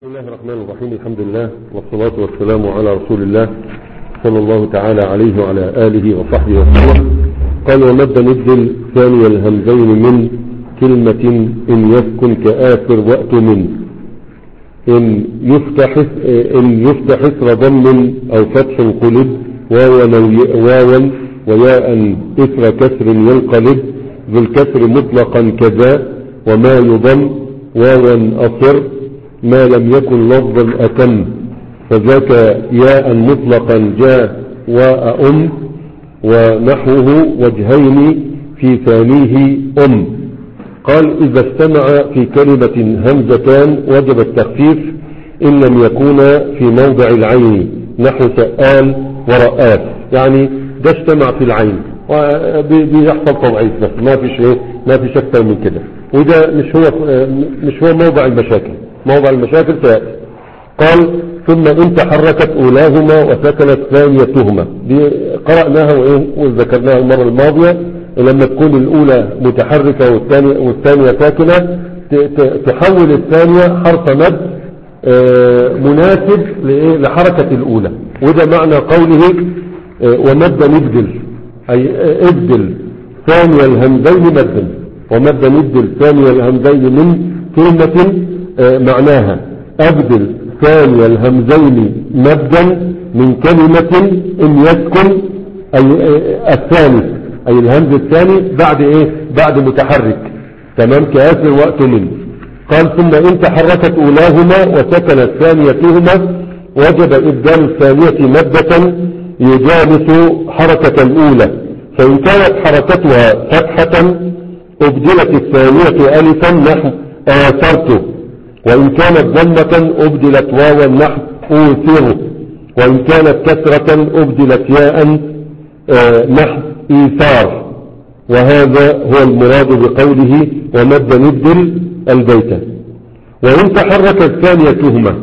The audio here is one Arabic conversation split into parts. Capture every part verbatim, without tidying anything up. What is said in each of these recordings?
بسم الله الرحمن الرحيم. الحمد لله والصلاة والسلام على رسول الله صلى الله تعالى عليه وعلى آله وصحبه وسلم. قال ومد نبدل ثاني الهمزين من كلمة إن يسكن كآخر وقت من إن يفتح إن يفتح إثر ضم أو فتح قلب واوا وياء إثر كسر ينقلب ذو الكسر مطلقا كذا وما يضم واوا أصر ما لم يكن لفظ الأتم فذاك ياء مطلقا جاء وأم ونحوه وجهين في ثانيه أم. قال إذا اجتمع في كلمة همزتان وجب التخفيف إن لم يكونا في موضع العين نحو سآل ورآت، يعني ده اجتمع في العين وبيحصل تضعيف بس ما في شيء ما في أكثر من كده، وده مش هو مش هو موضع المشاكل. موضع المشاكل سيأتي. قال ثم إن تحركت أولاهما وسكنت ثانيتهما، دي قرأناها وذكرناها المرة الماضية. لما تكون الأولى متحركة والثانية, والثانية ساكنة تحول الثانية حرف مد مناسب لحركة الأولى، وده معنى قوله ومد نبدل، أي ابدل ثاني الهمزين مدا. ومد نبدل ثاني الهمزين من كلمة معناها أبدل ثاني الهمزين مدا من كلمة إن يسكن أي الثاني أي الهمز الثاني بعد إيه بعد متحرك، تمام، كآخر وقت من. قال ثم إن تحركت أولاهما وسكنت ثانيتهما وجب إبدال الثانية مدة يجالس حركة الأولى، فإن كانت حركتها فتحة أبدلت الثانية ألفا نحو آثرته، وإن كانت ضمة أبدلت واوا نحو أوثر، وإن كانت كسرة أبدلت ياء نحو إيثار. وهذا هو المراد بقوله ومد نبدل البيت. وإن تحرك الثانية تهمة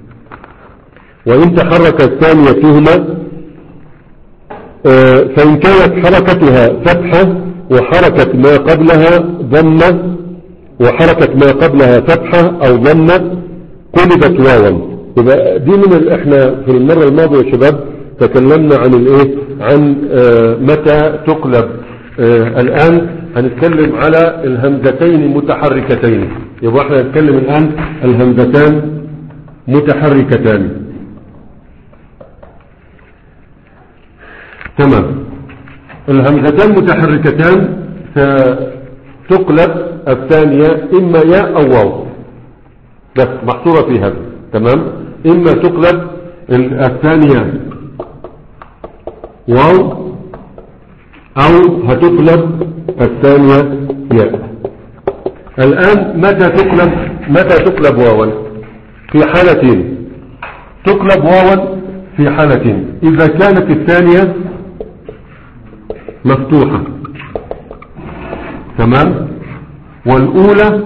وإن تحرك الثانية تهمة فإن كانت حركتها فتحة وحركة ما قبلها ضمة وحركة ما قبلها فتحة أو ضمة قلبت واوا. يبقى دي من احنا في المرة الماضية يا شباب تكلمنا عن الايه عن آه متى تقلب. آه الآن هنتكلم على الهمزتين متحركتين. يبقى احنا هنتكلم الآن الهمزتان متحركتان، تمام. الهمزتان متحركتان ستقلب الثانية إما ياء أو واو، بس محصورة في هذا، تمام. إما تقلب الثانية واو أو هتقلب الثانية ياء. الآن متى تقلب متى تقلب واوا؟ في حالتين. تقلب واوا في حالتين: إذا كانت الثانية مفتوحة، تمام، والأولى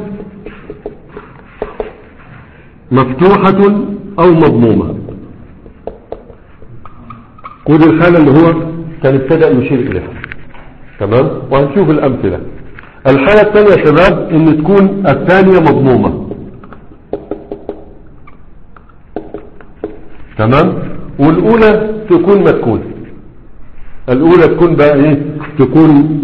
مفتوحة أو مضمومة. ودي الحالة اللي هو كان ابتدأ يشير إليها، تمام، وهنشوف الأمثلة. الحالة الثانية يا شباب إن تكون الثانية مضمومة، تمام، والأولى تكون مسكونة. الأولى تكون بقى إيه؟ تكون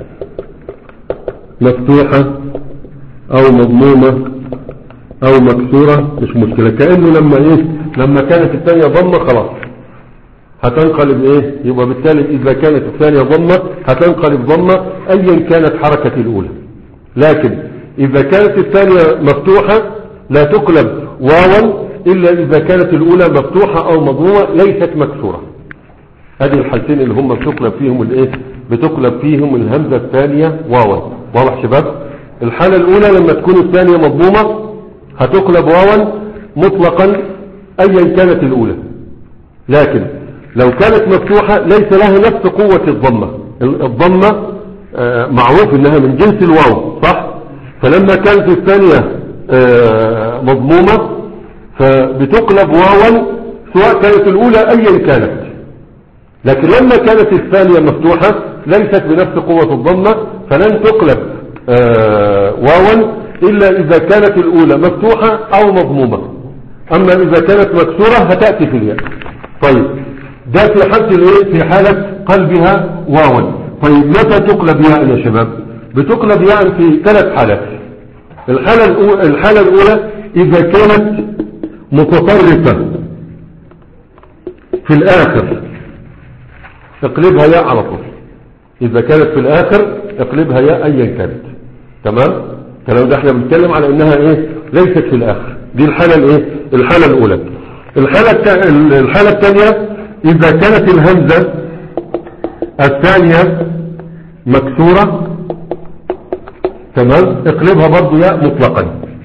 مفتوحة أو مضمومة أو مكسورة، مش مشكلة. كأنه لما إيه لما كانت الثانية ضمة خلاص هتنقلب إيه، يبقى بالتالي إذا كانت الثانية ضمة هتنقلب ضمة أيا كانت حركة الأولى. لكن إذا كانت الثانية مفتوحة لا تقلب واوا إلا إذا كانت الأولى مفتوحة أو مضمومة ليست مكسورة. هذه الحالتين اللي هم بتقلب فيهم الإيه بتقلب فيهم الهمزة الثانية واوا. واضح شباب؟ الحالة الأولى لما تكون الثانية مضمومة هتقلب واوا مطلقا أيا كانت الأولى، لكن لو كانت مفتوحة ليس لها نفس قوة الضمة. الضمة آه معروف إنها من جنس الواو، صح؟ فلما كانت الثانية آه مضمومة فبتقلب واوا سواء كانت الأولى أيا كانت. لكن لما كانت الثانية مفتوحة ليست بنفس قوة الضمة فلن تقلب آه واوا إلا إذا كانت الأولى مفتوحة أو مضمومة. اما اذا كانت مكسورة هتأتي في الياء. طيب ده في حالة الايه؟ في حالة قلبها واوا. طيب متى تقلب ياء يا شباب؟ بتقلب ياء في ثلاث حالات. الحالة الأولى, الحالة الأولى إذا كانت متطرفة في الآخر اقلبها ياء على طول. إذا كانت في الآخر اقلبها ياء أيا كانت. تمام؟ الكلام ده احنا بنتكلم على إنها إيه؟ ليست في الآخر. دي الحالة الإيه؟ الحالة الأولى. الحالة الحالة الثانية إذا كانت الهمزة الثانية مكسورة، تمام، اقلبها برضو ياء مطلقا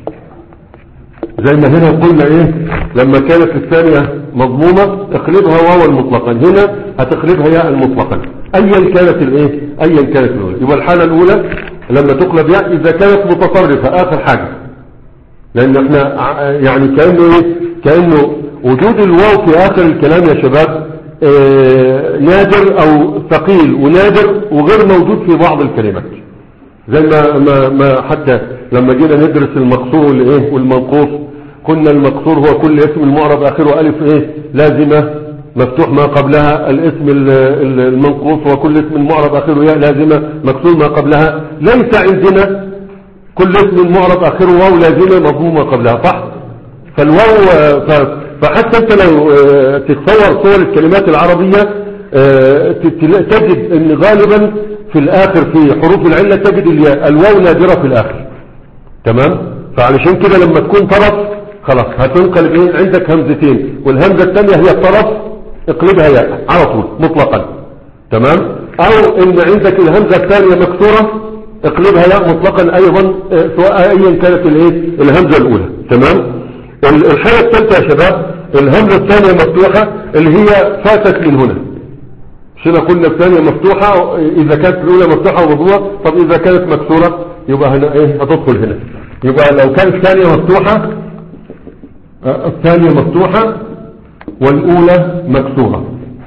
زي ما هنا قلنا ايه لما كانت الثانية مضمومة اقلبها واوا مطلقا، هنا هتقلبها ياء مطلقا ايا كانت الايه ايا كانت الاولى. يبقى الحالة الاولى لما تقلب ياء اذا كانت متطرفة اخر حاجة، لان احنا يعني كأنه ايه كأنه وجود الواو في اخر الكلام يا شباب اه نادر او ثقيل ونادر وغير موجود في بعض الكلمات. زي ما ما ما حتى لما جينا ندرس المقصور والايه والمنقوص قلنا المقصور هو كل اسم المعرب اخره الف ايه لازمه مفتوح ما قبلها، الاسم المنقوص هو كل اسم المعرب اخره ياء لازمه مكسور ما قبلها. ليس عندنا كل اسم المعرب اخره واو لازمه مضمومه قبلها، صح؟ فالواو فحتى انت لو تتصور صور الكلمات العربيه تجد ان غالبا في الاخر في حروف العلة تجد الياء الواو نادرة في الاخر. تمام؟ فعلشان كده لما تكون طرف خلاص هتنقلب ايه عندك همزتين والهمزة الثانية هي الطرف اقلبها ياء على طول مطلقا. تمام؟ او ان عندك الهمزة الثانية مكسورة اقلبها ياء مطلقا ايضا سواء ايا كانت الايه الهمزة الاولى. تمام؟ الحالة الثالثة يا شباب الهمزة الثانية مفتوحة اللي هي فاتت من هنا. شنا قلنا الثانية مفتوحة إذا كانت الأولى مفتوحة ومضمومة، طب إذا كانت مكسورة يبقى هنا إيه هتدخل هنا. يبقى لو كانت الثانية مفتوحة الثانية مفتوحة والأولى مكسورة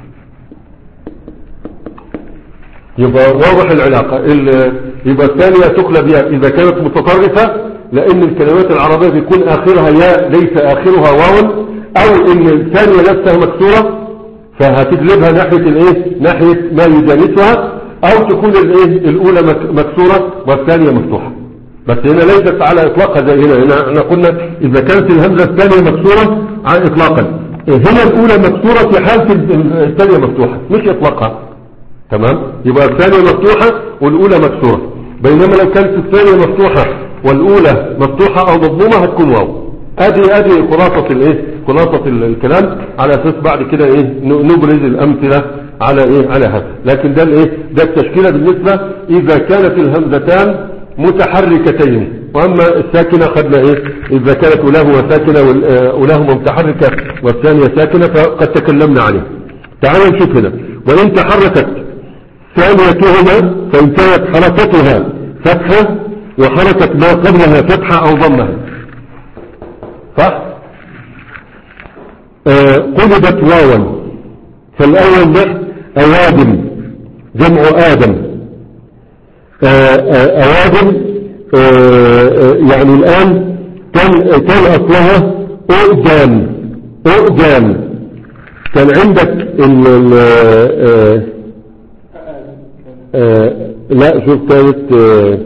يبقى واضح العلاقة. يبقى الثانية تقلب ياء إذا كانت متطرفة لأن الكلمات العربية بيكون آخرها ياء ليس آخرها واو، أو إن الثانية نفسها مكسورة فهتجلبها ناحية الايه ناحية ما يجانسها، او تكون الايه الاولى مكسورة والثانية مفتوحة. بس هنا ليست على اطلاقها زي هنا. هنا احنا قلنا اذا كانت الهمزة الثانية مكسورة على اطلاقا، هنا الاولى مكسورة في حالة الثانية مفتوحة مش اطلاقها. تمام؟ يبقى الثانية مفتوحة والاولى مكسورة، بينما لو كانت الثانية مفتوحة والاولى مفتوحة او مضمومة هتكون واو. ادي ادي خلاصة الايه خلاصة الكلام على اساس بعد كده ايه نبرز الامثلة على ايه على هذا. لكن ده الايه ده التشكيلة بالنسبة اذا كانت الهمزتان متحركتين، واما الساكنة خدنا ايه اذا كانت اولاهما ساكنة واولاهما متحركة والثانية ساكنة فقد تكلمنا عليه. تعالوا نشوف هنا وان تحركت ثانيتهما فان كانت حركتها فتحة وحركت ما قبلها فتحة او ضمها، صح؟ آه قلبت واوا. فالاول ده اوادم جمع ادم. آه آه اوادم آه يعني الان كان كان اصلها اؤدام اؤدام. كان عندك ال ال آه آه لا شوف كانت آه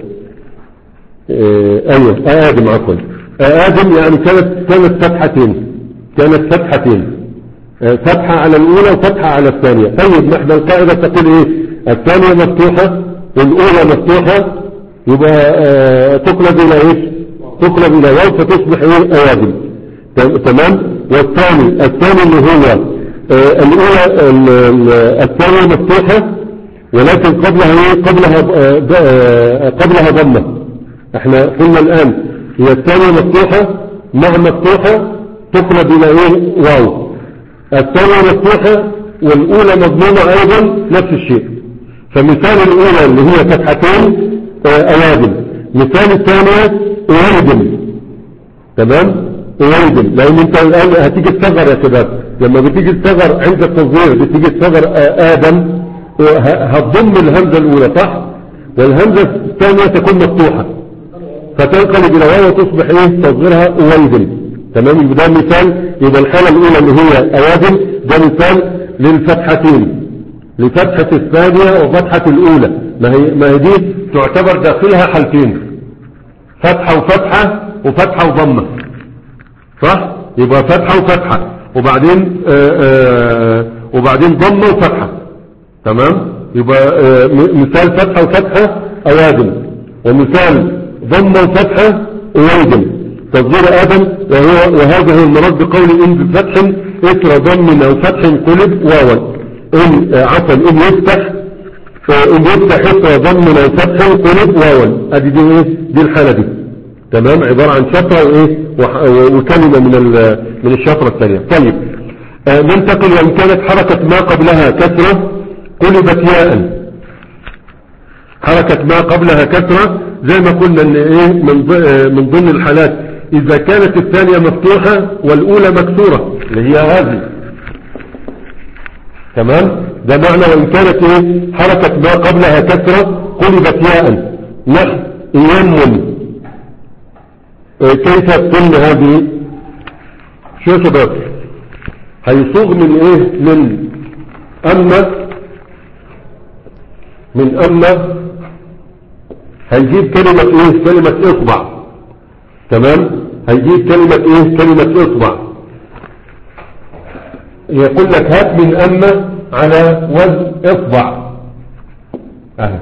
آه ايوه ادم عفوا آدم يعني كانت كانت فتحتين كانت فتحتين فتحة على الأولى وفتحة على الثانية. طيب نحن القاعدة تقول إيه الثانية مفتوحة والأولى مفتوحة يبقى آه تقلب إلى إيش تقلب إلى واو فتصبح إيه آدم. تمام؟ والثاني الثاني اللي هو آه الأولى الثانية مفتوحة ولكن قبلها إيه قبلها آه قبلها ضمة. احنا قلنا الآن هي الثانية مفتوحة مع مفتوحة تقلب إلى إيه واو. الثانية مفتوحة والأولى مضمومة أيضا نفس الشيء. فمثال الأولى اللي هي فتحتين أوادم، مثال الثانية أوادم. تمام؟ أوادم لأن أنت الآن هتيجي تصغر يا شباب، لما بتيجي تصغر عند التصغير بتيجي تصغر آدم هتضم الهمزة الأولى صح؟ والهمزة الثانية تكون مفتوحة فتنقلب إلى واو وتصبح إيه تصغيرها أوادم. تمام. يبقى ده مثال، يبقى الحالة الأولى اللي هي أوادم ده مثال للفتحتين، لفتحة الثانية وفتحة الأولى. ما هي, ما هي دي تعتبر داخلها حالتين، فتحة وفتحة وفتحة وضمة، صح؟ يبقى فتحة وفتحة وبعدين آآ آآ وبعدين ضمة وفتحة، تمام. يبقى مثال فتحة وفتحة أوادم، ومثال ضمة وفتحة أوادم تصغير آدم، وهو وهذا هو المراد بقول إن بفتح إثر ضم أو فتح قلب واوا، إن عفوا إن يفتح إن يفتح إثر ضم أو فتح قلب واوا. أدي دي إيه؟ دي الحالة دي، تمام. عبارة عن شفرة وإيه وكلمة من من الشفرة الثانية. طيب آه ننتقل. وإن كانت حركة ما قبلها كسرة قلبت ياء. حركة ما قبلها كسرة زي ما قلنا ان ايه من من ضمن الحالات اذا كانت الثانية مفتوحة والاولى مكسورة اللي هي هذه، تمام. ده معنى وان كانت ايه حركة ما قبلها كسرة قلبت ياء. نحو يم. إيه كيف تتم هذه؟ شو يا شباب؟ هيصوغ من ايه؟ من اما من اما هيجيب كلمة ايه؟ كلمة اصبع، تمام. هيجيب كلمة ايه؟ كلمة اصبع. يقول لك هات من اما على وزن اصبع. اهي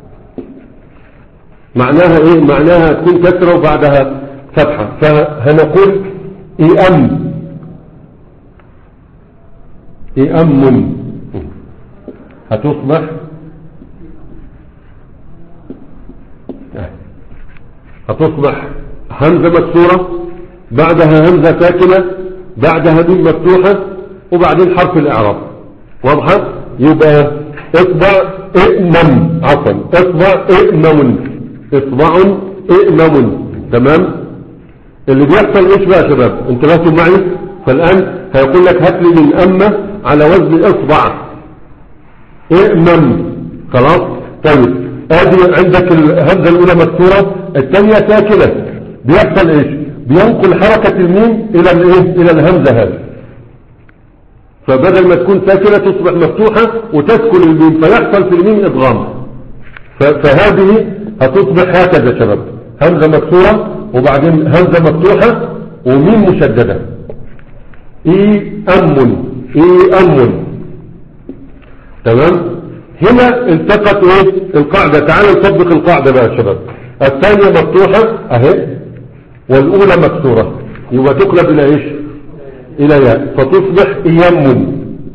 معناها ايه؟ معناها تكون كسرة وبعدها فتحة. فهنقول ايام ايام هتصبح هتصبح همزة مكسورة بعدها همزة ساكنة بعدها ميم مفتوحة وبعدين حرف الإعراب. واضحة؟ يبقى اصبع ائمم، عفوا اصبع ائمم، اصبع ائمم، تمام. اللي بيحصل ايش بقى يا شباب؟ انتبهتوا معي؟ فالآن هيقول لك هات لي من أمة على وزن اصبع ائمم، خلاص. طيب ادي عندك الهمزة الاولى مكسورة الثانية ساكنة، بيحصل ايش؟ بينقل حركة الميم الى الايه؟ الى الهمزة هذه، فبدل ما تكون ساكنة تصبح مفتوحة وتسكن الميم فيحصل في الميم ادغام. فهذه هتصبح هكذا يا شباب، همزة مكسورة وبعدين همزة مفتوحة وميم مشددة. اي ام اي ام، تمام. هنا التقت ايه القاعدة. تعالوا نطبق القاعدة بقى يا شباب. الثانية مفتوحة اهي والاولى مكسورة، يبقى تقلب الى ايش؟ الى ياء فتصبح ايام.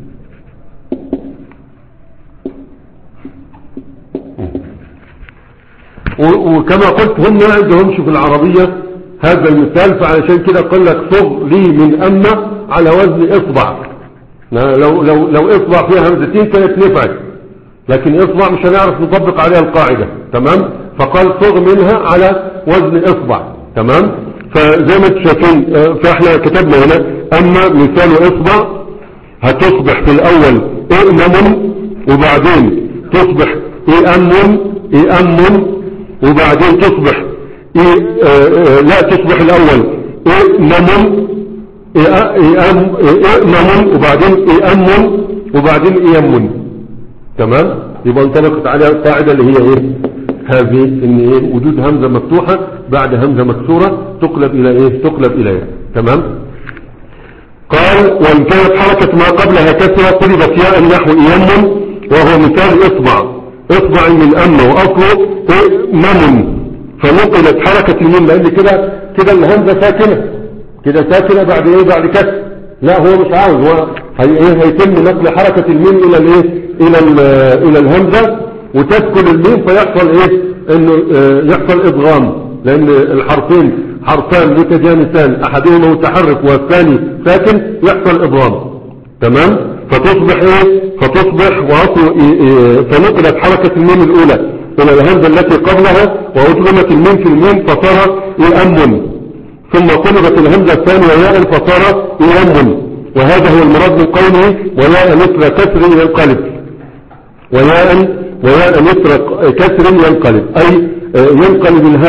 وكما قلت هم ما عندهمش في العربية هذا المثال، فعلشان كده قال لك صغ لي من أمة على وزن اصبع. لو لو لو اصبع فيها همزتين كانت نفعت، لكن اصبع مش هنعرف نطبق عليها القاعدة، تمام. فقال صغ منها على وزن اصبع، تمام. فزي ما انتم شايفين فاحنا كتبنا هنا اما مثال اصبع هتصبح في الاول ائمم وبعدين تصبح ائم ائم وبعدين تصبح إيه آه لا تصبح الاول ائمم ائم ائمم وبعدين ائم وبعدين ائم، تمام. يبقى انطلقت عليها القاعدة اللي هي ايه؟ هذه ان ايه؟ وجود همزة مفتوحة بعد همزة مكسورة تقلب الى ايه؟ تقلب الى ايه؟ تمام. قال وان كانت حركة ما قبلها كسرة قلبت ياء نحو ائم، وهو مثال اصبع اصبع من أمة وأصله ائمم، فنقلت حركة الميم لأن كده كده الهمزة ساكنة، كده ساكنة بعد ايه؟ بعد كسر. لا هو مش عاوز، هو هي ايه؟ هيتم نقل حركة الميم الى الايه؟ الى الى الهمزة وتسكن الميم فيحصل ايه؟ انه اه يحصل ادغام، لان الحرفين حرفان متجانسان احدهما متحرك والثاني ساكن يحصل ادغام، تمام. فتصبح ايه؟ فتصبح واصل إيه إيه فنقلت حركة الميم الاولى الى الهمزة التي قبلها وادغمت الميم في الميم فصار يأمن، ثم قلبت الهمزة الثانية ياء فصار يأمن. وهذا هو المراد من قوله وياء مثل كسر ينقلب، وياء وياء مثل كسر ينقلب، اي ينقلب الهمز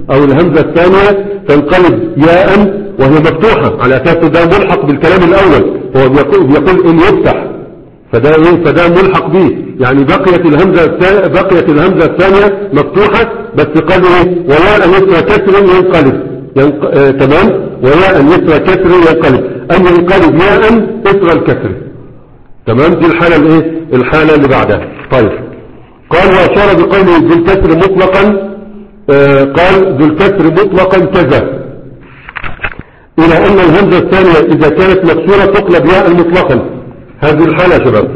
او الهمزة الثانية تنقلب ياء وهي مفتوحة على اساس ده ملحق بالكلام الاول. هو بيقول, بيقول ان يفتح، فده ايه؟ فده ملحق به، يعني بقيت الهمزة الثانية بقيت الهمزة الثانية مفتوحة بس قالوا ايه؟ وياء يسرى كسر ينقلب ينق... آه تمام، وياء يسرى كسر ينقلب، ان ينقلب ياء يسرى الكسر. تمام، دي الحالة الايه؟ الحالة اللي بعدها. طيب قال واشار بقوله ذو الكسر مطلقا، آه قال ذو الكسر مطلقا كذا، الى ان الهمزة الثانية اذا كانت مكسورة تقلب ياء مطلقا. هذه الحالة يا شباب.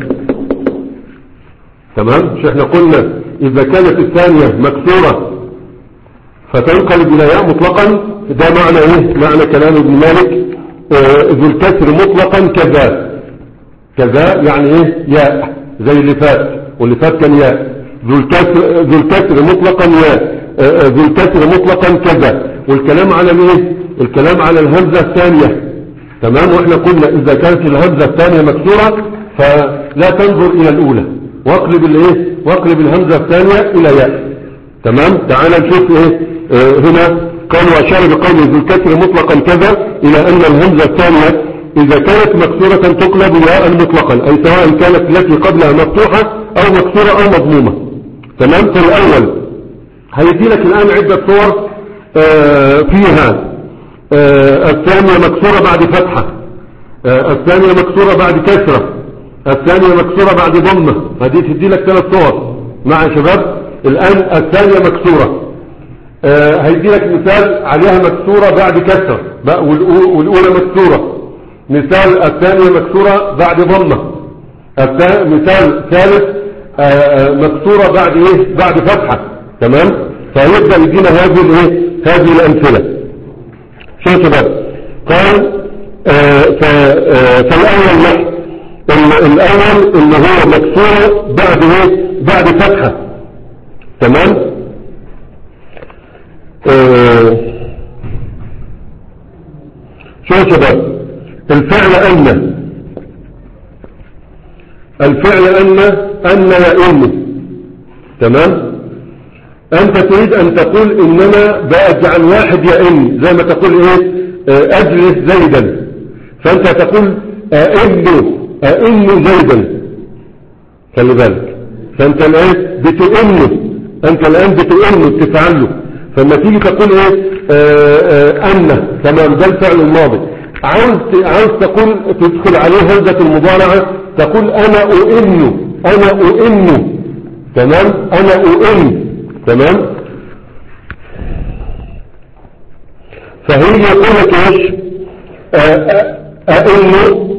تمام، مش احنا قلنا اذا كانت الثانية مكسورة فتنقلب الى ياء مطلقا؟ ده معنى ايه؟ معنى كلام ابن مالك آه ذو الكسر مطلقا كذا. كذا يعني ايه؟ ياء زي اللي فات، واللي فات كان ياء. ذو الكسر ذو الكسر مطلقا ياء، ذو الكسر مطلقا كذا، والكلام على ايه؟ الكلام على الهمزة الثانية. تمام، واحنا قلنا اذا كانت الهمزة الثانية مكسورة فلا تنظر الى الاولى، واقلب الايه؟ واقلب الهمزة الثانية الى ياء. تمام، تعال نشوف ايه اه هنا. قال واشار بقوله ذو الكسر مطلقا كذا الى ان الهمزة الثانية اذا كانت مكسورة تقلب ياء مطلقا، اي سواء كانت التي قبلها مفتوحة او مكسورة او مضمومة. تمام، فالاول هيدي لك الان عدة صور اه فيها اه الثانية مكسورة بعد فتحة، اه الثانية مكسورة بعد كسرة، الثانية مكسورة بعد ضمة. هذه تدي لك ثلاث صور مع شباب. الان الثانية مكسورة، اه هيدي لك مثال عليها مكسورة بعد كسرة، والاولى مكسورة. مثال الثانية مكسورة بعد ضمة. مثال ثالث مكسورة بعد ايه؟ بعد فتحة. تمام، فيبدأ يدينا هذه الايه؟ هذه الامثلة. شو شباب؟ قال آه فالاول نحن الاول اللي هو مكسورة بعد ايه؟ بعد فتحة. تمام، آه شو شباب؟ الفعل أن الفعل أن أن يئن. تمام، أنت تريد أن تقول إننا بأجعل واحد يئن، زي ما تقول إيه؟ أجلس زيدا، فأنت تقول أئن أئن زيدا. خلي بالك، فأنت الآن بتئن، أنت الآن بتئن تفعله. فلما تيجي تقول إيه؟ أن. تمام، ده الفعل الماضي. عاوز عاوز تقول تدخل عليه همزة المضارعة، تقول انا اؤن انا اؤن. تمام، انا اؤن. تمام، فهي يقول لك ايش؟ اؤن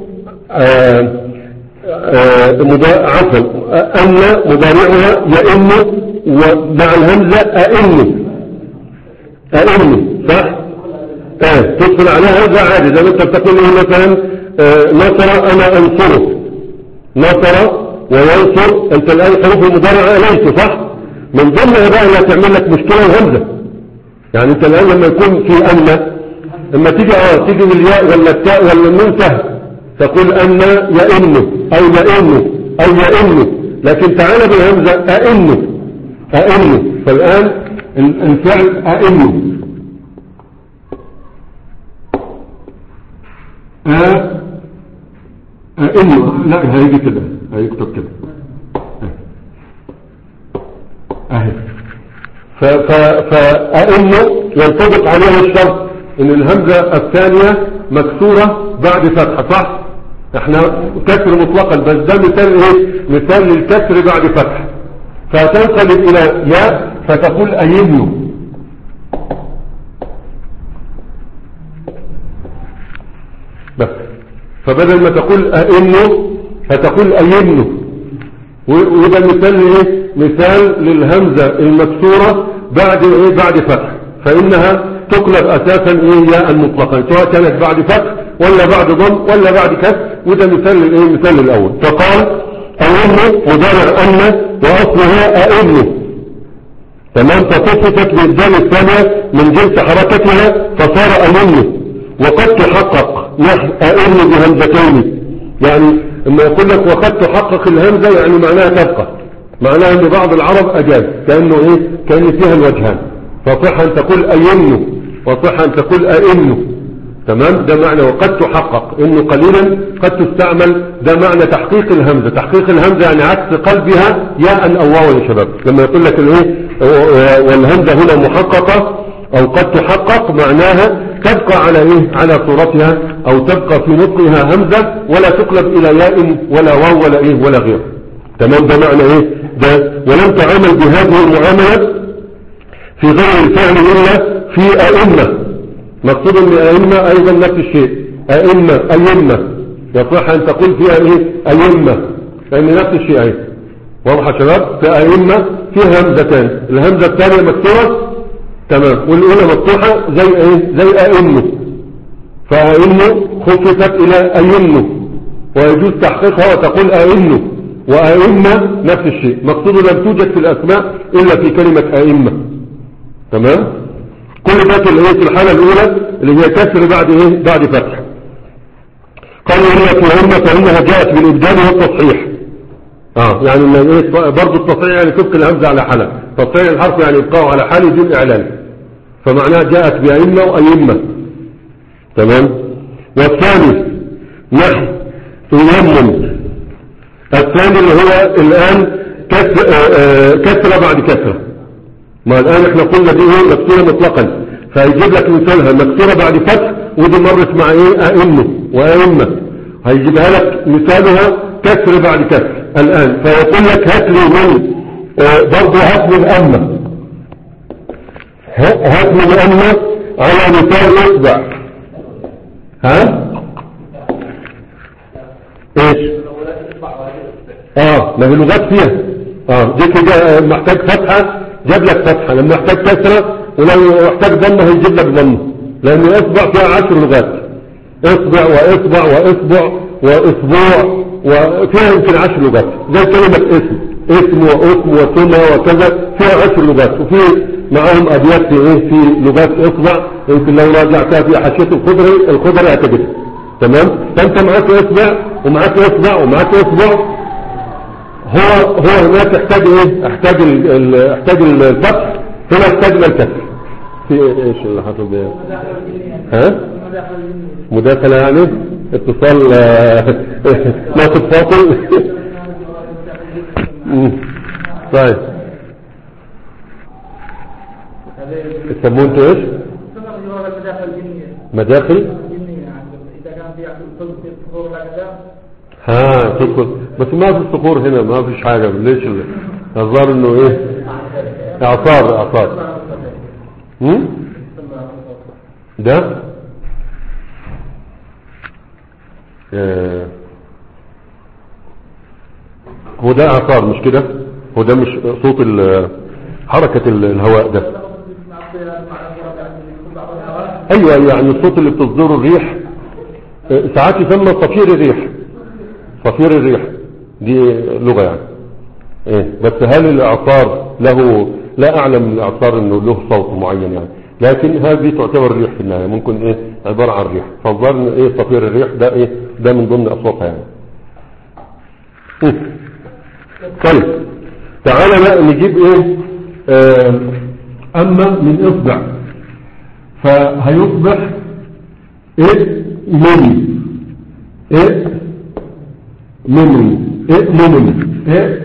عفوا ان مضارعها يئن ومع الهمزة اؤن اؤن، صح؟ اه تدخل عليها هذا عادي، زي ما انت بتقول ايه مثلا اه نصر انا انصره، نصر وينصر. انت الان حروف المضارعه ليسوا صح، من ضمنها بقى اللي هتعمل لك مشكله الهمزه. يعني انت الان لما يكون في ان، لما تيجي اه تيجي بالياء ولا التاء ولا النون سهل، تقول ان يئن او يئن او يئن، لكن تعالى بالهمزه ائن ائن. فالان الفعل ائن اه انه لا هيجي كده، هيكتب كده اهي. فانه ينطبق عليها الشرط ان الهمزة الثانية مكسورة بعد فتحة، صح؟ احنا كسر مطلقا، بس ده مثال ايه؟ مثال للكسر بعد فتحة. فتنقلب الى ياء فتقول اينه. بس فبدل ما تقول أئنه فتقول أينه. ويبقى المثال ايه؟ مثال للهمزة المكسورة بعد ايه؟ بعد فتح، فإنها تقلب أساسا ايه؟ ياء مطلقا، سواء كانت بعد فتح ولا بعد ضم ولا بعد كسر. وده مثال للايه؟ مثال للأول. فقال أئنه مضارع أن وأصلها أئنه. تمام، فتصفت بالدال الثانية من جنس حركتها فصار أئنه. وقد تحقق أئن بهمزتين، يعني لما يقول لك وقد تحقق الهمزة يعني معناها تبقى، معناها ان بعض العرب اجاز، كأنه ايه؟ كأن فيها الوجهان. فصح أن تقول أينه، وصح أن تقول أئنه. تمام، ده معنى وقد تحقق إنه قليلا قد تستعمل، ده معنى تحقيق الهمزة. تحقيق الهمزة يعني عكس قلبها ياء أو واو يا شباب. لما يقول لك الايه والهمزة هنا محققة أو قد تحقق، معناها تبقى على ايه على صورتها، أو تبقى في نطقها همزة ولا تقلب إلى ياء ولا واو ولا ايه ولا غير. تمام، ده معنى ايه ده. ولم تعامل بهذه المعاملة في غير الفعل إلا في أئمة. مقصود ان أئمة أيضا نفس الشيء، أئمة أئمة يصح أن تقول فيها ايه أئمة، لأن نفس الشيء ايه. واضح يا شباب؟ في أئمة فيها همزتان، الهمزة الثانية مكسورة تمام، والأولى مفتوحة زي ايه زي أئمة. فأئمة خففت إلى أئمة، ويجوز تحقيقها وتقول أئمة، وأئمة نفس الشيء. مقصود لم توجد في الأسماء إلا في كلمة أئمة. تمام، كل ده في الحالة الأولى اللي هي كسر بعد ايه بعد فتح. قالوا هي في أمة فإنها جاءت بالإبدال والتصحيح. اه يعني ايه برضه التصحيح يعني تبقي الهمزة على حالة، تصحيح الحرف يعني يبقاه على حاله دون إعلان، فمعناها جاءت بأئمة وأئمة. تمام. والثاني نحو يمن، الثاني اللي هو الآن كسر, كسر بعد كسر. ما الآن احنا قلنا دي ايه مكسورة مطلقا، فهيجيب لك مثالها مكسورة بعد فتح، ودي مرت مع ايه أئمة وأئمة، هيجيبها لك مثالها كسر بعد كسر الآن. فيقول لك هات لي من اه برضه هات لي الأمة، هات لي الأمة على مثال اصبع. ها ايش اه ما هي لغات فيها اه دي كده محتاج فتحة جاب لك فتحة، لما يحتاج كسرة، ولو يحتاج ضمة هيجيب لك ضمة، لأن اصبع فيها عشر لغات، اصبع واصبع واصبع واصبع وفيها يمكن عشر لغات، زي كلمة اسم اسم واسم وسمى وكذا، فيها عشر لغات، وفي معاهم ابيات في ايه في لغات اصبع، يمكن لو راجعتها في حاشية الخضري الخضري هتجدها. تمام، فانت معاك اصبع ومعاك اصبع ومعاك اصبع. هو هو هناك احتاج ايه احتاج ال احتاج الفتح، هنا احتاج الكسر. في ايش اللي حصل ده؟ ها مداخله يعني اتصال ناقص فاصل. طيب يسموه انتوا ايش مداخل؟ ها تذكر، بس ما في الصخور هنا، ما فيش حاجة. ليش الظاهر انه ايه اعصار اعصار هم؟ ده اه هو ده اعصار مش كده، هو ده مش صوت حركة الهواء ده. ايوه ايوه يعني الصوت اللي بتصدره الريح ساعات يسمى صفير الريح، صفير الريح دي لغة يعني ايه. بس هل الاعصار له، لا اعلم الاعصار انه له صوت معين يعني، لكن هذه تعتبر ريح في النهاية، ممكن ايه عبارة عن ريح، فالظاهر ان ايه صفير الريح ده ايه ده من ضمن اصواتها يعني. طيب تعالى بقى نجيب ايه آه اما من اصبع، فهيصبح ايه من ايه ممن ايه ممن ايه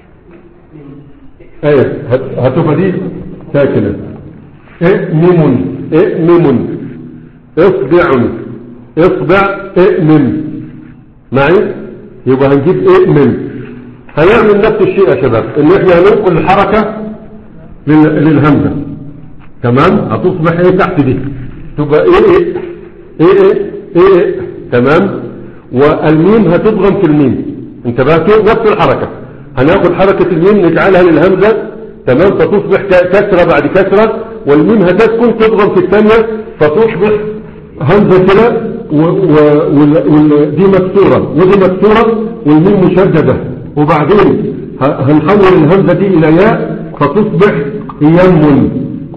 ايه هتبقى دي ساكنة ايه ممن ايه ممن اصبع اصبع ايه من معي، يبقى هنجيب ايه من. هنعمل نفس الشيء يا شباب، ان احنا هننقل الحركة للهمزة. تمام، هتصبح ايه تحت دي تبقى ايه ايه ايه ايه, إيه, إيه. تمام، والميم هتضغم في الميم، انتبهتوا نفس الحركة. هناخد حركة الميم نجعلها للهمزة. تمام، فتصبح كسرة بعد كسرة، والميم هتسكن تضغم في الثانية فتصبح همزة كده، ودي مكسورة ودي مكسورة والميم مشددة، وبعدين هنحول الهمزة دي الى ياء فتصبح يم.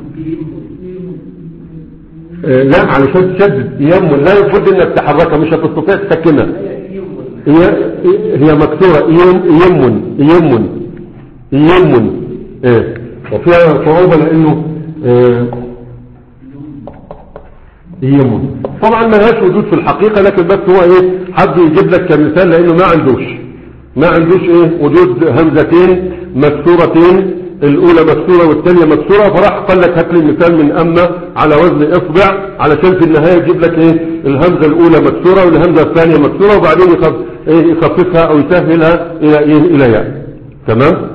آه لا علشان تشدد يم لا يفضل انك تحركها، مش هتستطيع تسكنها، هي هي مكسورة يم يم يم يم ايه، وفيها صعوبة لانه اه يمن. طبعا ما لهاش وجود في الحقيقة، لكن بس هو ايه حد يجيب لك كمثال، لانه ما عندوش ما عندوش ايه وجود همزتين مكسورتين، الاولى مكسورة والثانية مكسورة، فراح قال لك هات لي مثال من اما على وزن اصبع، علشان في النهاية يجيب لك ايه الهمزة الاولى مكسورة والهمزة الثانية مكسورة، وبعدين يخف ايه يخففها او يسهلها الى ايه الى ياء. تمام.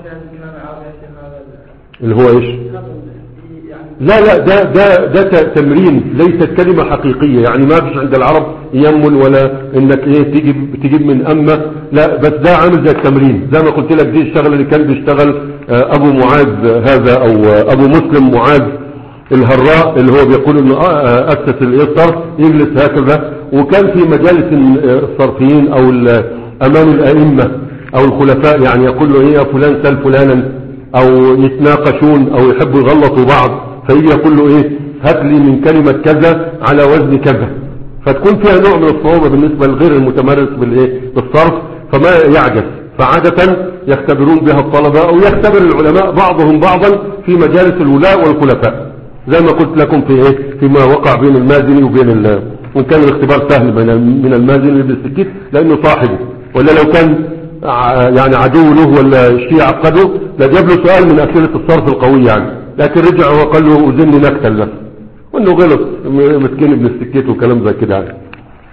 اللي هو ايش؟ لا لا ده ده ده تمرين، ليست كلمة حقيقية، يعني ما فيش عند العرب يمن ولا انك ايه تجيب تجيب من اما، لا بس ده عامل زي التمرين، زي ما قلت لك دي الشغله اللي كان بيشتغل ابو معاذ هذا او ابو مسلم معاذ الهراء، اللي هو بيقول انه اسس الصرف، يجلس هكذا، وكان في مجالس الصرفيين او امام الائمه او الخلفاء، يعني يقول له ايه يا فلان سل فلانا، او يتناقشون او يحبوا يغلطوا بعض، فيجي يقول له ايه هات لي من كلمة كذا على وزن كذا، فتكون فيها نوع من الصعوبة بالنسبة لغير المتمرس بالايه بالصرف، فما يعجز، فعادة يختبرون بها الطلبة او يختبر العلماء بعضهم بعضا في مجالس الولاء والخلفاء، زي ما قلت لكم في ايه فيما وقع بين المازني وبين ال وان كان الاختبار سهل من المازني لابن السكيت لانه صاحبه، ولا لو كان يعني عدو له ولا شيء عقده لجاب له سؤال من اسئلة الصرف القوي يعني، لكن رجع وقال له أذني نكتل بس، وانه غلط مسكين ابن السكيت وكلام زي كده يعني.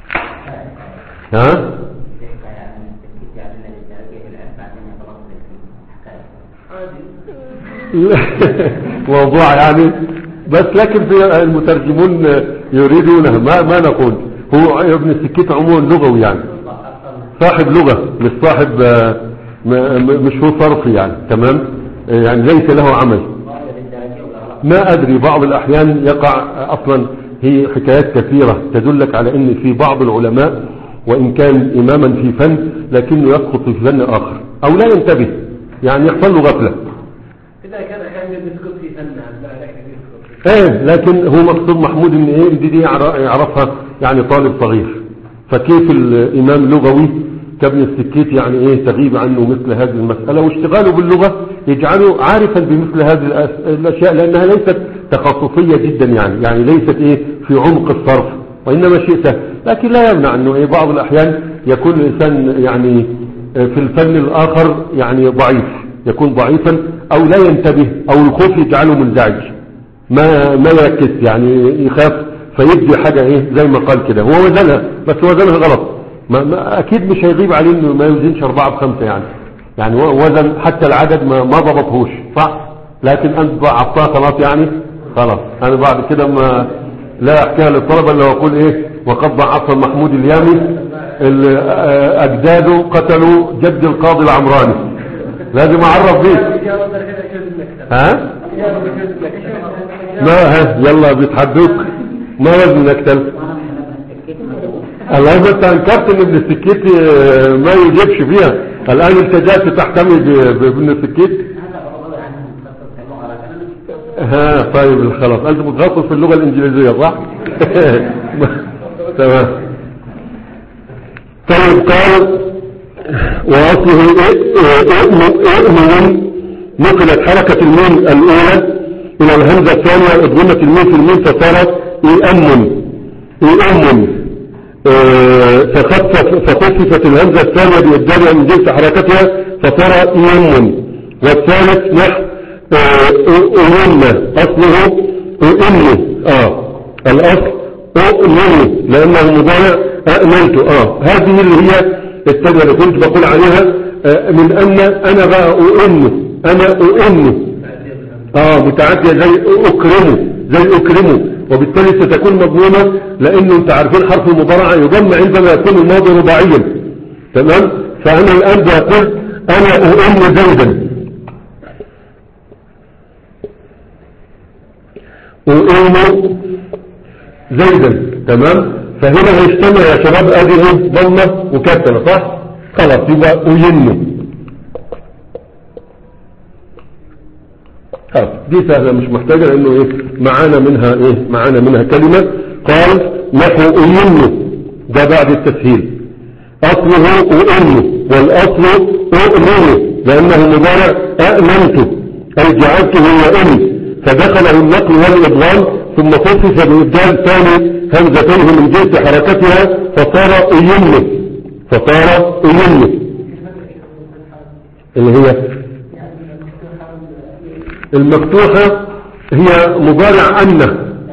ها موضوع يعني، بس لكن في المترجمون يريدونه ما ما نقول، هو ابن السكيت عموما لغوي يعني، صاحب لغة مش صاحب مش هو صرفي يعني. تمام، يعني ليس له عمل. ما أدري، بعض الأحيان يقع أصلا، هي حكايات كثيرة تدلك على أن في بعض العلماء وإن كان إماما في فن لكنه يسقط في فن آخر أو لا ينتبه، يعني يحصل له غفلة. إذا كان أحيانا يسقط في فن ايه، لكن هو مقصود محمود ان ايه دي, دي يعرفها يعني طالب صغير، فكيف الإمام لغوي كابن السكيت يعني ايه تغيب عنه مثل هذه المسألة، واشتغاله باللغة يجعله عارفا بمثل هذه الاشياء، لانها ليست تخصصية جدا يعني يعني ليست ايه في عمق الصرف، وانما شيء سهل، لكن لا يمنع انه ايه بعض الاحيان يكون الانسان يعني في الفن الاخر يعني ضعيف، يكون ضعيفا او لا ينتبه او الخوف يجعله منزعج، ما ما يركز يعني يخاف فيبدي حاجة ايه زي ما قال كده، هو وزنها بس وزنها غلط، ما ما اكيد مش هيغيب عليه انه ما يوزنش اربعة بخمسة يعني يعني وزن حتى العدد ما ما ضبطهوش صح، لكن انت ضعفتها خلاص يعني خلاص. انا بعد كده ما لا احكيها للطلبة اللي اقول ايه وقد ضعف محمود اليامي اجداده قتلوا جد القاضي العمراني، لازم اعرف بيه. ها ما ها يلا بيتحدوك ما وزن نكتل اللهم انت انكرت ان ابن السكيت ما يجيبش فيها، الان التجأت تحتمي بابن السكيت. ها طيب خلاص انت متخصص في اللغة الانجليزية صح؟ تمام. طيب قال واصله اؤمن، نقلت حركة الميم الاولى الى الهمزة الثانية اضغمت الميم في الميم فصارت يأمن يأمن فخفف فخففت الهمزة الثانية بإبدالها من جنس حركتها فصار يمن، والثالث نحو أؤمن أصله أؤمن اه الأصل أؤمن لأنه مضارع أأمنت اه هذه اللي هي التانية اللي كنت بقول عليها آه من أن أنا بقى أؤمن أنا أؤمن اه متعدية زي أكرمه زي أكرمه، وبالتالي ستكون مضمومة لأنه انت عارفين حرف المضارعة يضم عندما يكون الماضي رباعيا. تمام، فأنا الآن بقول أنا أؤمن زيدا، أؤمن زيدا. تمام، فهنا هيجتمع يا شباب ادي ضمة وكسرة صح، خلاص يبقى أؤمن. خلاص دي سهلة مش محتاجة لانه ايه معانا منها ايه معانا منها كلمة. قال نحو أؤمن ده بعد التسهيل، اصله أؤمن والاصل أؤمن لانه مضارع أأمنت اي جعلته يؤمن، فدخله النقل والإضغام ثم خفف بإبدال ثاني همزتيه من جنس حركتها فصار أيمه فصار أيمه اللي هي المفتوحة هي مضارع أن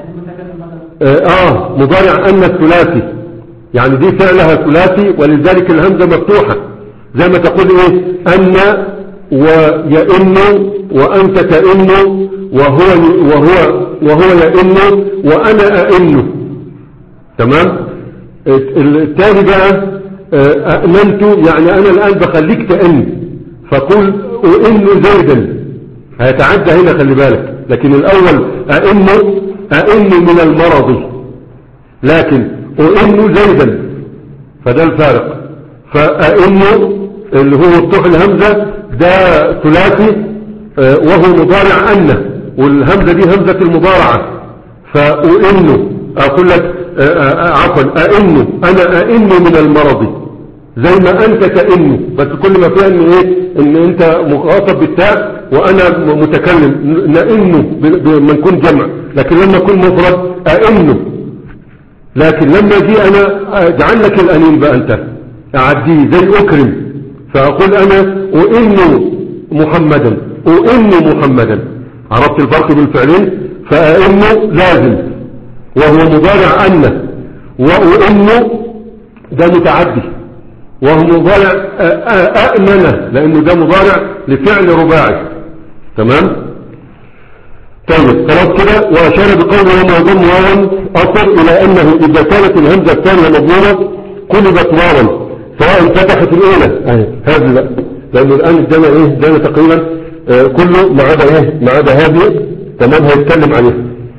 آه مضارع أن الثلاثي، يعني دي فعلها ثلاثي ولذلك الهمزة مفتوحة زي ما تقول إيه أن ويئن وأنت تئن وهو وهو وهو يئن وأنا أئن. تمام. الثاني بقى أأمنت، يعني أنا الآن بخليك تئن فقول أئن زيدا، هيتعدى هنا خلي بالك. لكن الأول أئن أئن من المرض، لكن أئن زيدا فده الفارق. فأئن اللي هو مفتوح الهمزة ده ثلاثي وهو مضارع أن، والهمزة دي همزة المضارعة. فأئن أقول لك عفوا أئن أنا أئن من المرض زي ما أنت تئن، بس كل ما فيها إن إيه إن أنت مخاطب بالتاء وأنا متكلم نئن لما نكون جمع، لكن لما أكون مفرد أئن. لكن لما جي أنا أجعل لك الأنين بقى أنت أعديه زي أكرم، فأقول أنا أئن محمدا أئن محمدا. عرفت الفرق بالفعلين؟ فأئن لازم وهو مضارع أن، وأئن ده متعدي وهو مضارع أأمن لأنه ده مضارع لفعل رباعي. تمام. طيب خلاص كده. وأشار بقوله وما يضم واوا أصل إلى أنه إذا كانت الهمزة الثانية مضمومة قلبت واوا سواء فتحت الأولى هذه بقى، لأنه الآن الجمع إيه جمع تقريبا آه كله ما عدا إيه ما عدا هذه. تمام. هيتكلم عليها.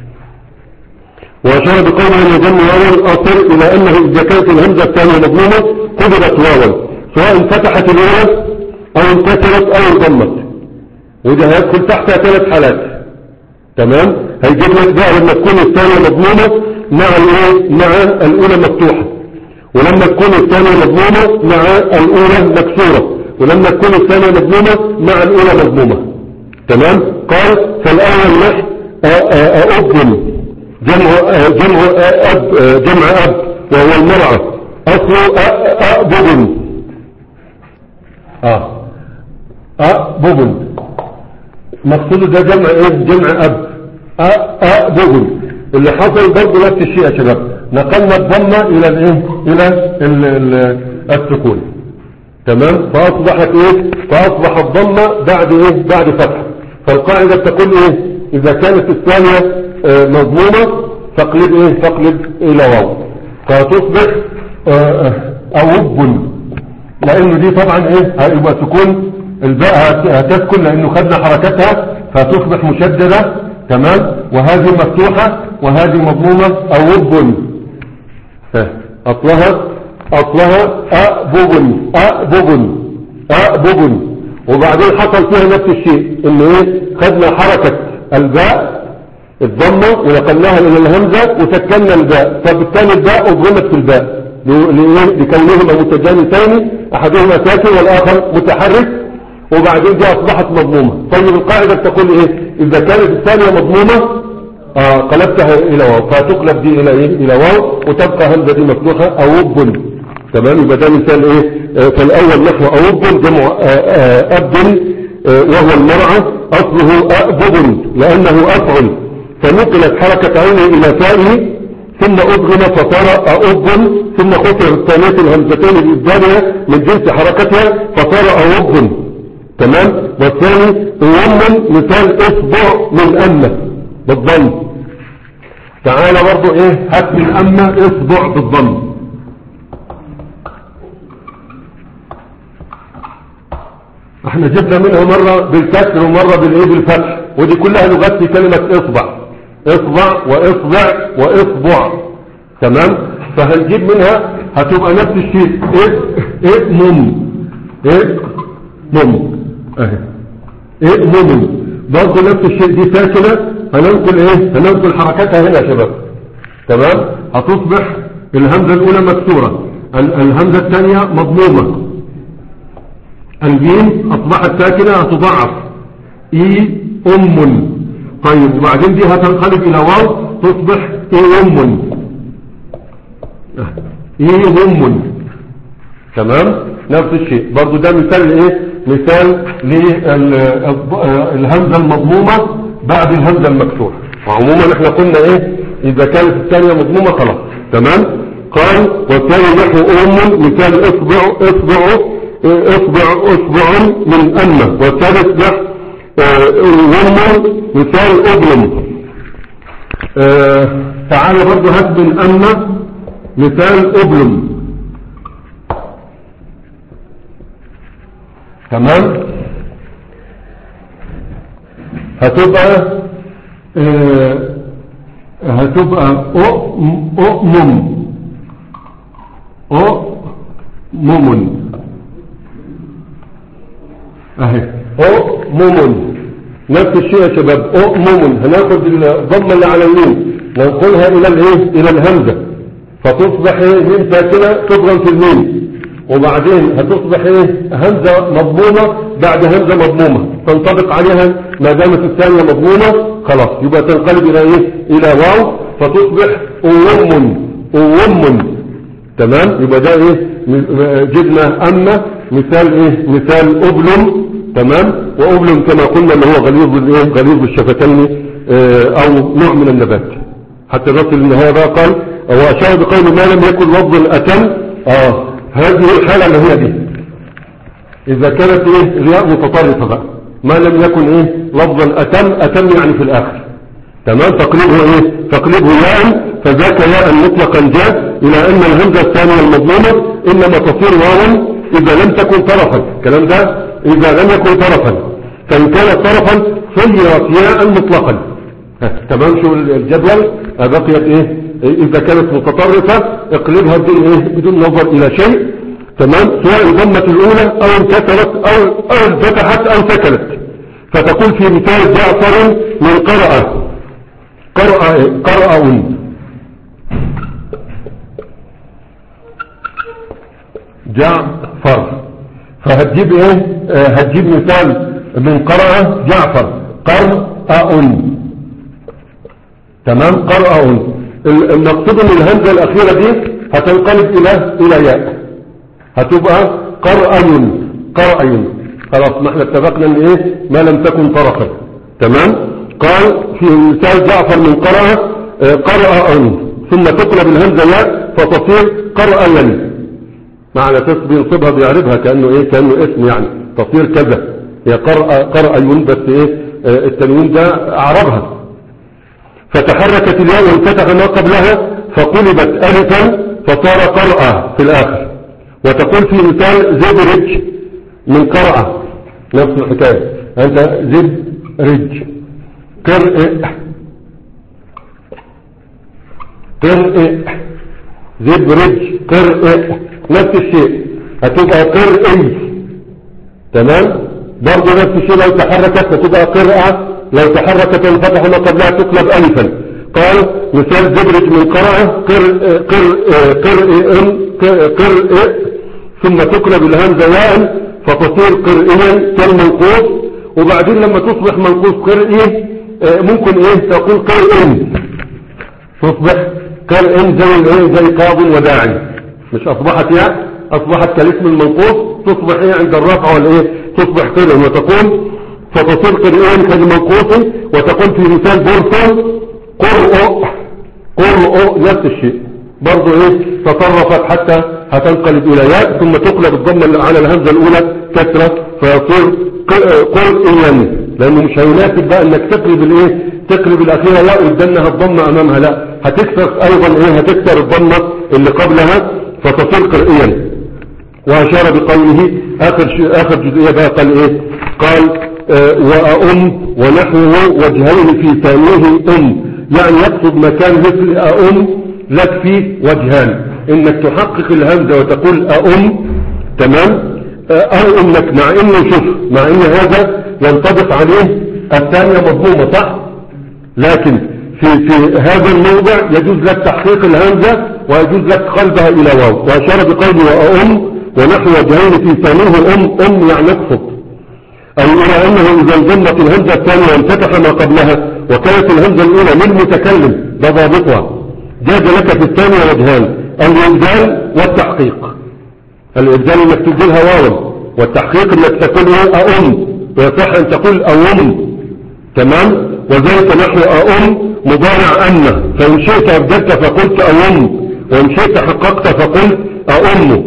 وأشار بقوله وما يضم واوا أصل إلى أنه إذا كانت الهمزة الثانية مضمومة قلبت واوا سواء فتحت الأولى أو انكسرت أو انضمت، وده هيدخل تحتها ثلاث حالات. تمام. هيجيب لك بقى لما تكون الثانية مضمومة مع الايه مع الأولى مفتوحة، ولما تكون الثانية مضمومة مع الأولى مكسورة، ولما تكون الثانية مضمومة مع الأولى مضمومة. تمام. قال فالأول نحو أب جمع جمع أب جمع أب وهو المرعى أصله أأبب آه أأبب مقصود ده جمع إيه جمع أب أأبب. اللي حصل برضه نفس الشيء يا شباب، نقلنا الضمة إلى الإيه إلى ال ال السكون. تمام. فأصبحت إيه فأصبح الضمة بعد إيه بعد فتح. فالقاعدة تقول إيه إذا كانت الثانية آه مضمومة فاقلب إيه فاقلب إلى واو فتصبح أوب، لأنه دي طبعا إيه هيبقى سكون الباء هتسكن لأنه خدنا حركتها فتصبح مشددة. تمام. وهذه مفتوحة وهذه مضمومة أوب. أصلها أصلها أأبب أأبب أأبب. وبعدين حصل فيها نفس الشيء إنه إيه خدنا حركة الباء الضمة ونقلناها إلى الهمزة وسكننا الباء، فبالتالي الباء أضغمت في الباء لكونهما متجانسين أحدهما ساكن والآخر متحرك، وبعدين دي أصبحت مضمومة. طيب القاعدة تقول إيه إذا كانت الثانية مضمومة آه قلبتها إلى واو فتقلب دي إلى إيه إلى واو وتبقى همزة دي مفتوحة أوب. تمام. يبقى ده مثال إيه آه فالأول نحو أوب جمع أب آه وهو المرعى أصله أأبب لأنه أفعل، فنقلت حركة عينه إلى فائه ثم أضغم فصار أؤب، ثم خسر الثانية الهمزتين بإبدالها من جنس حركتها فصار أؤب. تمام. والثاني أؤمن مثال إصبع من أمة بالضم. تعالى برضو إيه هات من أمة إصبع بالضم. احنا جبنا منها مرة بالكسر ومرة بالإيه بالفتح، ودي كلها لغات في كلمة إصبع اصبع واصبع واصبع. تمام. فهنجيب منها هتبقى نفس الشيء ايه ايه مم ايه مم اهي ايه مم برضه نفس الشيء دي ساكنة هننقل ايه هننقل حركاتها هنا يا شباب. تمام. هتصبح الهمزة الاولى مكسورة، الهمزة الثانية مضمومة، الجيم اصبحت ساكنة هتضعف اي ام، طيب وبعدين دي هتنقلب الى واو تصبح ايم. ايم تمام. نفس الشيء برضو ده مثال ايه؟ مثال للهمزة المضمومة بعد الهمزة المكسورة. وعموما احنا قلنا ايه؟ اذا كانت الثانية مضمومة خلاص تمام. قال والثاني نحو ام مثال اصبع اصبع اصبع اصبع من امه. والثالث نحو ام مثال اظلم. اه تعالى برضو هات من امه مثال اظلم تمام. هتبقى اه هتبقى أؤمم أؤمم اهي أؤمم. نفس الشيء يا شباب أؤمم. هناخد الضمة اللي على اليمين ننقلها الى الايه؟ الى الهمزة فتصبح ايه؟ ميم ساكنة تضغم في الميم. وبعدين هتصبح ايه؟ همزة مضمومة بعد همزة مضمومة تنطبق عليها ما دامت الثانية مضمومة خلاص يبقى تنقلب الى ايه؟ الى واو فتصبح أوم أوم تمام. يبقى ده ايه؟ جبنا اما مثال ايه؟ مثال أبلم تمام. وأبلم كما قلنا اللي هو غليظ الايه؟ غليظ الشفتين اه او نوع من النبات. حتى الرسل النهاية بقى قال واشار بقول ما لم يكن لفظ الاتم. اه هذه الحالة اللي هي دي اذا كانت ايه؟ الياء متطرفة بقى ما لم يكن ايه؟ لفظا اتم. اتم يعني في الاخر تمام. تقليبه ايه؟ تقليبه ياء فذاك ياء مطلقا جاء الى ان الهمزة الثانية المضمومة انما تصير واوا اذا لم تكن طرفا. الكلام ده اذا لم يكن طرفا. فان كانت طرفا صيرت ياء مطلقا تمام. شو الجدول؟ بقيت ايه؟ اذا كانت متطرفة اقلبها بدون ايه؟ بدون نظر الى شيء تمام. سواء ضمت الاولى او انكسرت او او انفتحت او سكنت. فتقول في مثال جعفر من قرأ قرأ قرأ جعفر. فهتجيب ايه؟ آه هتجيب مثال من قرأ جعفر قرأ تمام. قرأ. المقصود من الهمزة الأخيرة دي هتنقلب إلى إلى ياء هتبقى قرأي قرأي خلاص. ما احنا اتفقنا ان ايه؟ ما لم تكن طرفا تمام. قال في مثال جعفر من قرأ قرأ ثم تقلب الهمزة ياء فتصير قرأيا معنى تصبي ينصبها بيعربها كأنه ايه؟ كأنه اسم يعني تصير كذا. هي قرأ قرأي بس ايه؟ التنوين ده اعربها. فتحركت الياء وانفتح ما قبلها فقلبت ألفا فصار قرأ في الآخر. وتقول في مثال زبرج من قرأ نفس الحكاية. أنت زبرج قرئ قرئ زبرج قرئ نفس الشيء هتبقى قرئي تمام. برضو نفس الشيء لو تحركت فتبقى قرأ. لو تحركت انفتح ما قبلها تقلب ألفا. قال مثال زبرج من قرأ قرئ قرئ قرئ ثم تقلب الهمزة ياء فتصير قرئيا كالمنقوص. وبعدين لما تصبح منقوص قرئي ممكن ايه؟ تقول قرئ تصبح قرئ زي الايه؟ زي قاض وداعي. مش اصبحت ياء اصبحت كالاسم المنقوص تصبح ايه عند الرفع والايه؟ تصبح قرئ. وتقول فتصير قرئين كالمنقوص. وتقول في مثال برص قرؤ قرؤ نفس الشيء برضو ايه؟ تطرفت حتى هتنقلب الى ياء ثم تقلب الضمة على الهمزة الاولى كسرة فيصير قرئيا لانه مش هيناسب بقى انك تقلب الايه؟ تقلب الاخيرة لا قدامها الضمة امامها لا هتكسر ايضا ايه؟ هتكسر الضمة اللي قبلها فتصير قرئيا. واشار بقوله اخر اخر جزئية بقى قال ايه؟ قال آه وأم ونحوه وجهين في ثانيه أم. يعني يقصد مكان مثل أم لك فيه وجهان انك تحقق الهمزة وتقول أم تمام. أو انك مع انه شوف مع ان هذا ينطبق عليه الثانية مضمومة صح لكن في في هذا الموضع يجوز لك تحقيق الهمزة ويجوز لك قلبها الى واو. واشار بقوله وأم ونحو وجهين في ثانيه أم. أم يعني اقصد أي إلى أنه إذا انضمت الهمزة الثانية وانفتح ما قبلها وكانت الهمزة الأولى للمتكلم ده ضابطها. جاز لك في الثانية وجهان، الإبدال والتحقيق. الإبدال انك تبدلها واو، والتحقيق انك تقول ايه أأم، ويصح ان تقول أوم. تمام. وذلك نحو أأم مضارع أن، فإن شئت أبدلت فقلت أوم، وإن شئت حققت فقلت أأم.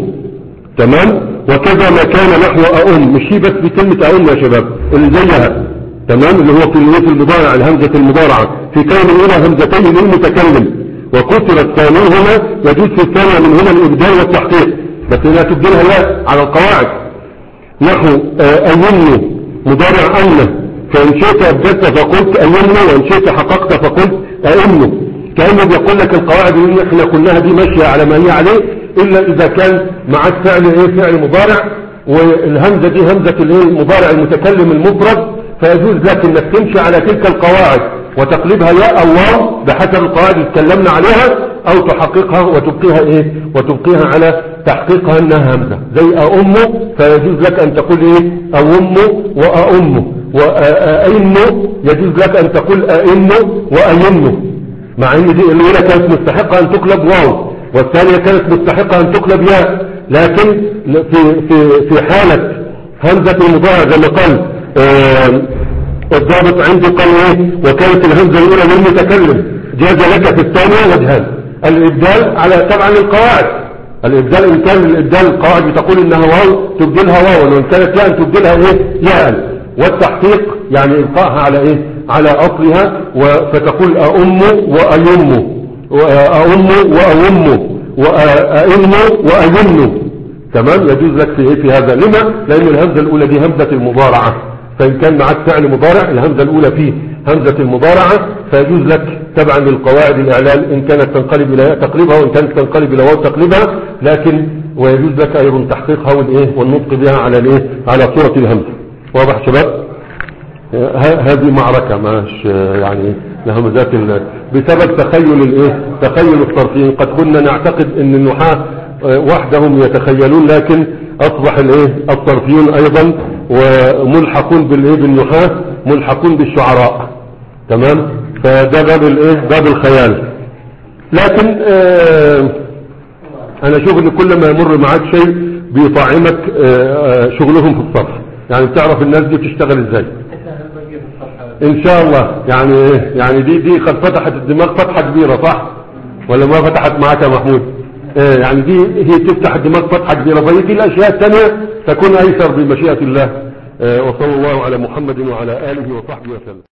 تمام. وكذا ما كان نحو أأم، مش هي بس بكلمة أأم يا شباب اللي زيها. تمام. اللي هو في المضارع الهمزة المضارعة في كون الأولى همزتين للمتكلم وكثرت ثانيهما يجوز في الثانية من هنا الإبدال والتحقيق، بس لا تبدلها لا على القواعد. نحو أيمن مضارع أن، فإن شئت أبدلت فقلت أيمن، وإن شئت حققت فقلت أئمن. كأنه بيقول لك القواعد اللي احنا كلها دي ماشية على ما هي عليه، إلا إذا كان معك فعل إيه فعل مضارع، والهمزة دي همزة الايه المضارع المتكلم المفرد، فيجوز لك انك تمشي على تلك القواعد وتقلبها ياء الله بحسب القواعد اللي اتكلمنا عليها، او تحققها وتبقيها ايه وتبقيها على تحقيقها انها همزة زي أأم، فيجوز لك ان تقول ايه أأم وأأم. وأئن يجوز لك ان تقول أئن وأين، مع ان دي الاولى كانت مستحقة ان تقلب واو، والثانية كانت مستحقة ان تقلب ياء، لكن في في في حالة همزة المضارع زي ما قال آه الضابط عندي قال ايه وكانت الهمزة الاولى للمتكلم جاز لك في الثانية وجهان، الابدال على طبعا القواعد. الابدال ان كان الابدال القواعد بتقول انها واو تبدلها واو، وان كانت ياء تبدلها ايه ياء. والتحقيق يعني القاها على ايه على اصلها، فتقول أأم وأيم وأأم وأوم وأئن وأين. تمام. يجوز لك في ايه في هذا. لما؟ لان الهمزة الاولى دي همزة المضارعة، فان كان معك فعل مضارع الهمزة الاولى فيه همزة المضارعة، فيجوز لك تبعا للقواعد الاعلال ان كانت تنقلب الى تقلبها، وان كانت تنقلب الى واو تقلبها، لكن ويجوز لك ايضا تحقيقها والايه والنطق بها على الايه على صورة الهمزة. واضح شباب؟ هذه معركة ماش يعني لهمزات بسبب تخيل الايه تخيل الصرفيين. قد كنا نعتقد ان النحاة وحدهم يتخيلون، لكن اصبح الايه الصرفيون ايضا وملحقون بالايه بالنحاة ملحقون بالشعراء. تمام. فده باب الايه باب الخيال. لكن آه انا اشوف ان كل ما يمر معاك شيء بيطعمك آه شغلهم في الصرف، يعني بتعرف الناس دي بتشتغل ازاي ان شاء الله. يعني يعني دي دي قد فتحت الدماغ فتحة كبيرة، صح ولا ما فتحت معاك يا محمود؟ ايه يعني دي هي تفتح الدماغ فتحة كبيرة، فيجي الاشياء الثانية تكون ايسر بمشيئة الله. اه وصلى الله على محمد وعلى اله وصحبه وسلم.